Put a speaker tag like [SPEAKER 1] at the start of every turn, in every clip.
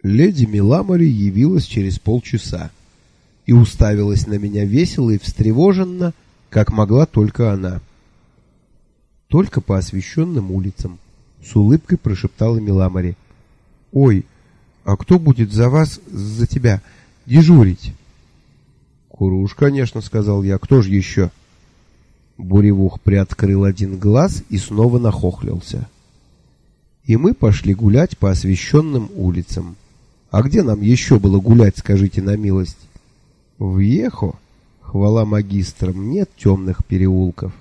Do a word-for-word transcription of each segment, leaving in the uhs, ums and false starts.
[SPEAKER 1] Леди Миламори явилась через полчаса и уставилась на меня весело и встревоженно, как могла только она. «Только по освещенным улицам», — с улыбкой прошептала Миламори. «Ой, а кто будет за вас, за тебя, дежурить?» «Куруш, конечно», — сказал я. «Кто же еще?» Буревух приоткрыл один глаз и снова нахохлился. И мы пошли гулять по освещенным улицам. А где нам еще было гулять, скажите на милость? В Ехо, хвала магистрам, нет темных переулков.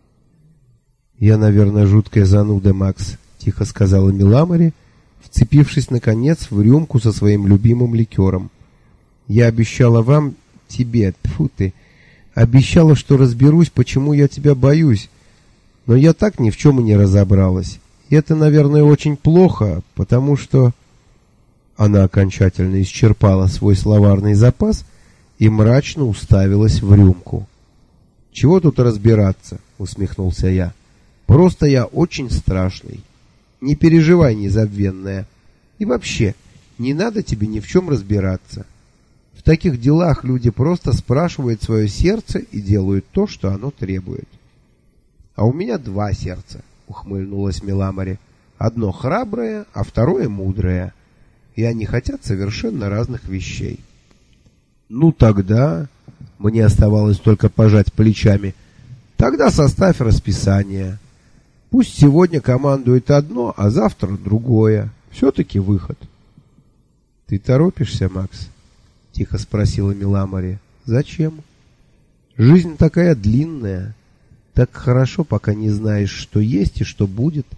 [SPEAKER 1] «Я, наверное, жуткая зануда, Макс», — тихо сказала Миламори, вцепившись, наконец, в рюмку со своим любимым ликером. «Я обещала вам, тебе, тьфу ты, обещала, что разберусь, почему я тебя боюсь, но я так ни в чем и не разобралась. И это, наверное, очень плохо, потому что...» Она окончательно исчерпала свой словарный запас и мрачно уставилась в рюмку. «Чего тут разбираться?» — усмехнулся я. «Просто я очень страшный. Не переживай, незабвенная. И вообще, не надо тебе ни в чем разбираться. В таких делах люди просто спрашивают свое сердце и делают то, что оно требует». «А у меня два сердца», — ухмыльнулась Миламори. «Одно храброе, а второе мудрое. И они хотят совершенно разных вещей». «Ну тогда...» — мне оставалось только пожать плечами. «Тогда составь расписание. Пусть сегодня командует одно, а завтра другое. Все-таки выход». «Ты торопишься, Макс?» — тихо спросила Миламори. «Зачем? Жизнь такая длинная. Так хорошо, пока не знаешь, что есть и что будет.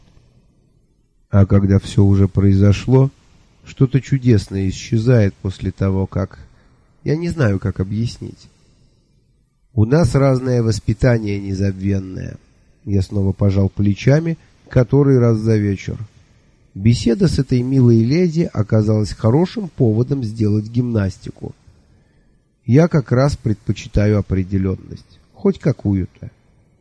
[SPEAKER 1] А когда все уже произошло, что-то чудесное исчезает после того, как... Я не знаю, как объяснить. У нас разное воспитание, незабвенное». Я снова пожал плечами, который раз за вечер. Беседа с этой милой леди оказалась хорошим поводом сделать гимнастику. Я как раз предпочитаю определенность, хоть какую-то.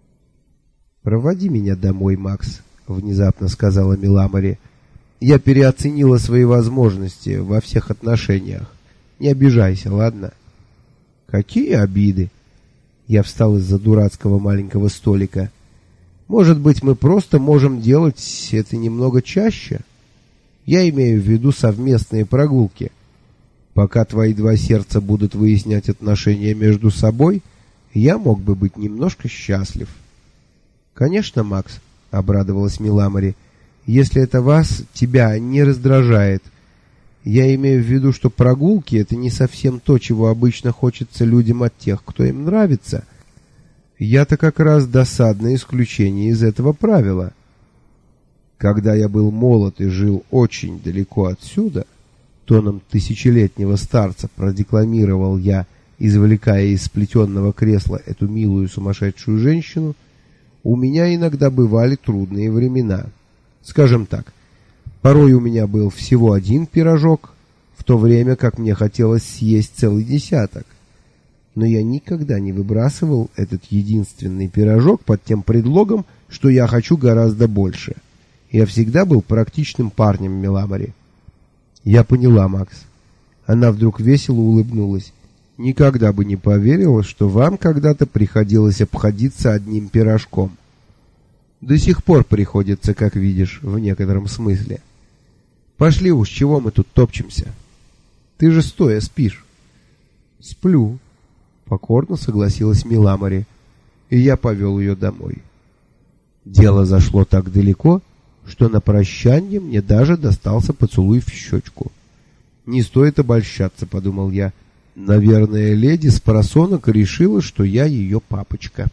[SPEAKER 1] «Проводи меня домой, Макс», — внезапно сказала Миламори. «Я переоценила свои возможности во всех отношениях. Не обижайся, ладно?» «Какие обиды?» Я встал из-за дурацкого маленького столика. «Может быть, мы просто можем делать это немного чаще? Я имею в виду совместные прогулки. Пока твои два сердца будут выяснять отношения между собой, я мог бы быть немножко счастлив». «Конечно, Макс», — обрадовалась Миламори, — «если это вас, тебя, не раздражает. Я имею в виду, что прогулки — это не совсем то, чего обычно хочется людям от тех, кто им нравится. Я-то как раз досадное исключение из этого правила. Когда я был молод и жил очень далеко отсюда, тоном тысячелетнего старца продекламировал я, извлекая из сплетенного кресла эту милую сумасшедшую женщину, у меня иногда бывали трудные времена. Скажем так, порой у меня был всего один пирожок, в то время как мне хотелось съесть целый десяток. Но я никогда не выбрасывал этот единственный пирожок под тем предлогом, что я хочу гораздо больше. Я всегда был практичным парнем, Миламори. Я поняла, Макс. Она вдруг весело улыбнулась. Никогда бы не поверила, что вам когда-то приходилось обходиться одним пирожком. До сих пор приходится, как видишь, в некотором смысле. Пошли уж, чего мы тут топчемся? Ты же стоя спишь. Сплю. Покорно согласилась Миламори, и я повел ее домой. Дело зашло так далеко, что на прощанье мне даже достался поцелуй в щечку. «Не стоит обольщаться», — подумал я. «Наверное, леди спросонок решила, что я ее папочка».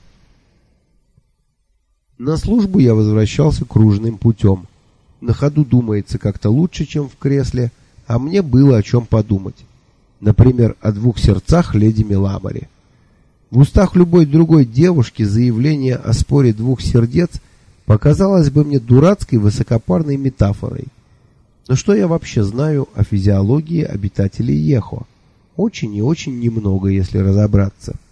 [SPEAKER 1] На службу я возвращался кружным путем. На ходу думается как-то лучше, чем в кресле, а мне было о чем подумать. Например, о двух сердцах леди Миламори. В устах любой другой девушки заявление о споре двух сердец показалось бы мне дурацкой высокопарной метафорой. Но что я вообще знаю о физиологии обитателей Ехо? Очень и очень немного, если разобраться.